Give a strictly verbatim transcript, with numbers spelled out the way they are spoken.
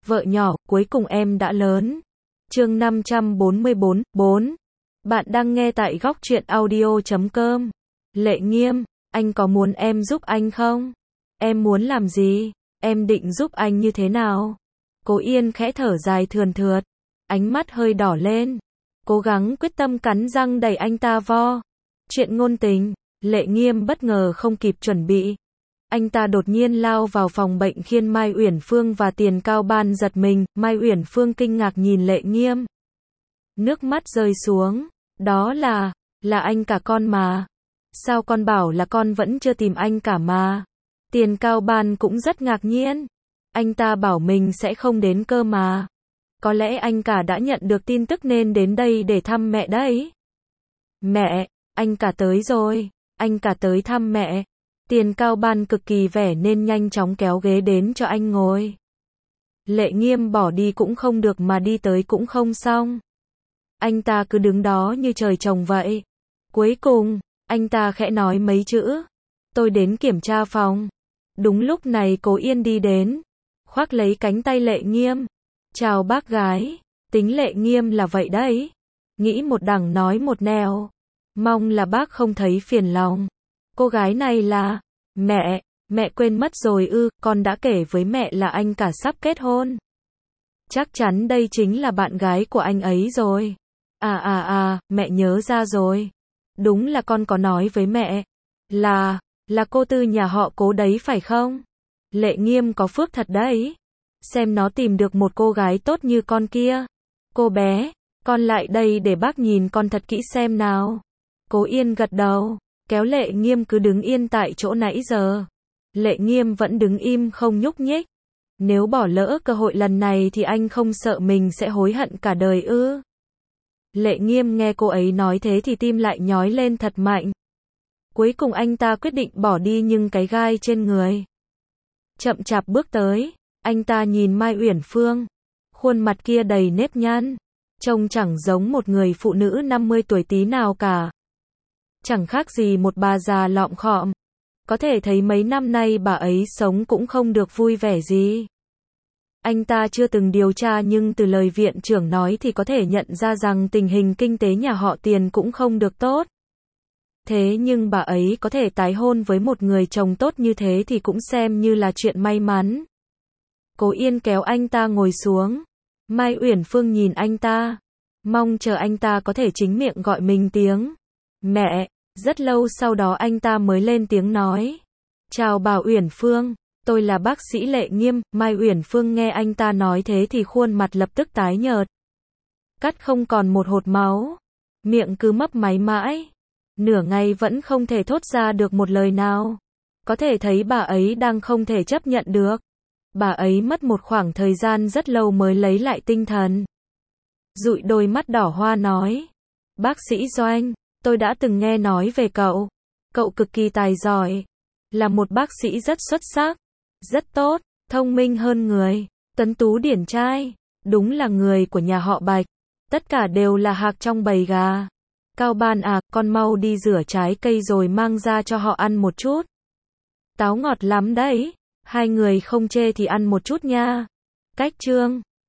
Vợ nhỏ, cuối cùng em đã lớn. Chương năm trăm bốn mươi bốn, bốn. Bạn đang nghe tại góc truyện audio chấm com. Lệ Nghiêm, anh có muốn em giúp anh không? Em muốn làm gì? Em định giúp anh như thế nào? Cố Yên khẽ thở dài thườn thượt, ánh mắt hơi đỏ lên, cố gắng quyết tâm cắn răng đẩy anh ta vo. Chuyện ngôn tình, Lệ Nghiêm bất ngờ không kịp chuẩn bị. Anh ta đột nhiên lao vào phòng bệnh khiến Mai Uyển Phương và Tiền Cao Ban giật mình. Mai Uyển Phương kinh ngạc nhìn Lệ Nghiêm, nước mắt rơi xuống. Đó là, là anh cả con mà. Sao con bảo là con vẫn chưa tìm anh cả mà? Tiền Cao Ban cũng rất ngạc nhiên. Anh ta bảo mình sẽ không đến cơ mà. Có lẽ anh cả đã nhận được tin tức nên đến đây để thăm mẹ đấy. Mẹ, anh cả tới rồi. Anh cả tới thăm mẹ. Tiền Cao Ban cực kỳ vẻ nên nhanh chóng kéo ghế đến cho anh ngồi. Lệ Nghiêm bỏ đi cũng không được mà đi tới cũng không xong. Anh ta cứ đứng đó như trời trồng vậy. Cuối cùng, anh ta khẽ nói mấy chữ. Tôi đến kiểm tra phòng. Đúng lúc này Cố Yên đi đến, khoác lấy cánh tay Lệ Nghiêm. Chào bác gái. Tính Lệ Nghiêm là vậy đấy. Nghĩ một đằng nói một nẻo. Mong là bác không thấy phiền lòng. Cô gái này là... Mẹ, mẹ quên mất rồi ư, con đã kể với mẹ là anh cả sắp kết hôn. Chắc chắn đây chính là bạn gái của anh ấy rồi. À à à, mẹ nhớ ra rồi. Đúng là con có nói với mẹ. Là, là cô Tư nhà họ Cố đấy phải không? Lệ Nghiêm có phước thật đấy. Xem nó tìm được một cô gái tốt như con kia. Cô bé, con lại đây để bác nhìn con thật kỹ xem nào. Cố Yên gật đầu, kéo Lệ Nghiêm cứ đứng yên tại chỗ nãy giờ. Lệ Nghiêm vẫn đứng im không nhúc nhích. Nếu bỏ lỡ cơ hội lần này thì anh không sợ mình sẽ hối hận cả đời ư? Lệ Nghiêm nghe cô ấy nói thế thì tim lại nhói lên thật mạnh. Cuối cùng anh ta quyết định bỏ đi nhưng cái gai trên người. Chậm chạp bước tới, anh ta nhìn Mai Uyển Phương. Khuôn mặt kia đầy nếp nhăn, trông chẳng giống một người phụ nữ năm mươi tuổi tí nào cả. Chẳng khác gì một bà già lọm khọm. Có thể thấy mấy năm nay bà ấy sống cũng không được vui vẻ gì. Anh ta chưa từng điều tra nhưng từ lời viện trưởng nói thì có thể nhận ra rằng tình hình kinh tế nhà họ Tiền cũng không được tốt. Thế nhưng bà ấy có thể tái hôn với một người chồng tốt như thế thì cũng xem như là chuyện may mắn. Cố Yên kéo anh ta ngồi xuống. Mai Uyển Phương nhìn anh ta, mong chờ anh ta có thể chính miệng gọi mình tiếng mẹ. Rất lâu sau đó anh ta mới lên tiếng nói. Chào bà Uyển Phương, tôi là bác sĩ Lệ Nghiêm. Mai Uyển Phương nghe anh ta nói thế thì khuôn mặt lập tức tái nhợt. Cắt không còn một hột máu. Miệng cứ mấp máy mãi. Nửa ngày vẫn không thể thốt ra được một lời nào. Có thể thấy bà ấy đang không thể chấp nhận được. Bà ấy mất một khoảng thời gian rất lâu mới lấy lại tinh thần. Dụi đôi mắt đỏ hoa nói. Bác sĩ Doanh, tôi đã từng nghe nói về cậu. Cậu cực kỳ tài giỏi. Là một bác sĩ rất xuất sắc. Rất tốt, thông minh hơn người. Tuấn tú điển trai. Đúng là người của nhà họ Bạch. Tất cả đều là hạc trong bầy gà. Cao Ban à, con mau đi rửa trái cây rồi mang ra cho họ ăn một chút. Táo ngọt lắm đấy. Hai người không chê thì ăn một chút nha. Cách chương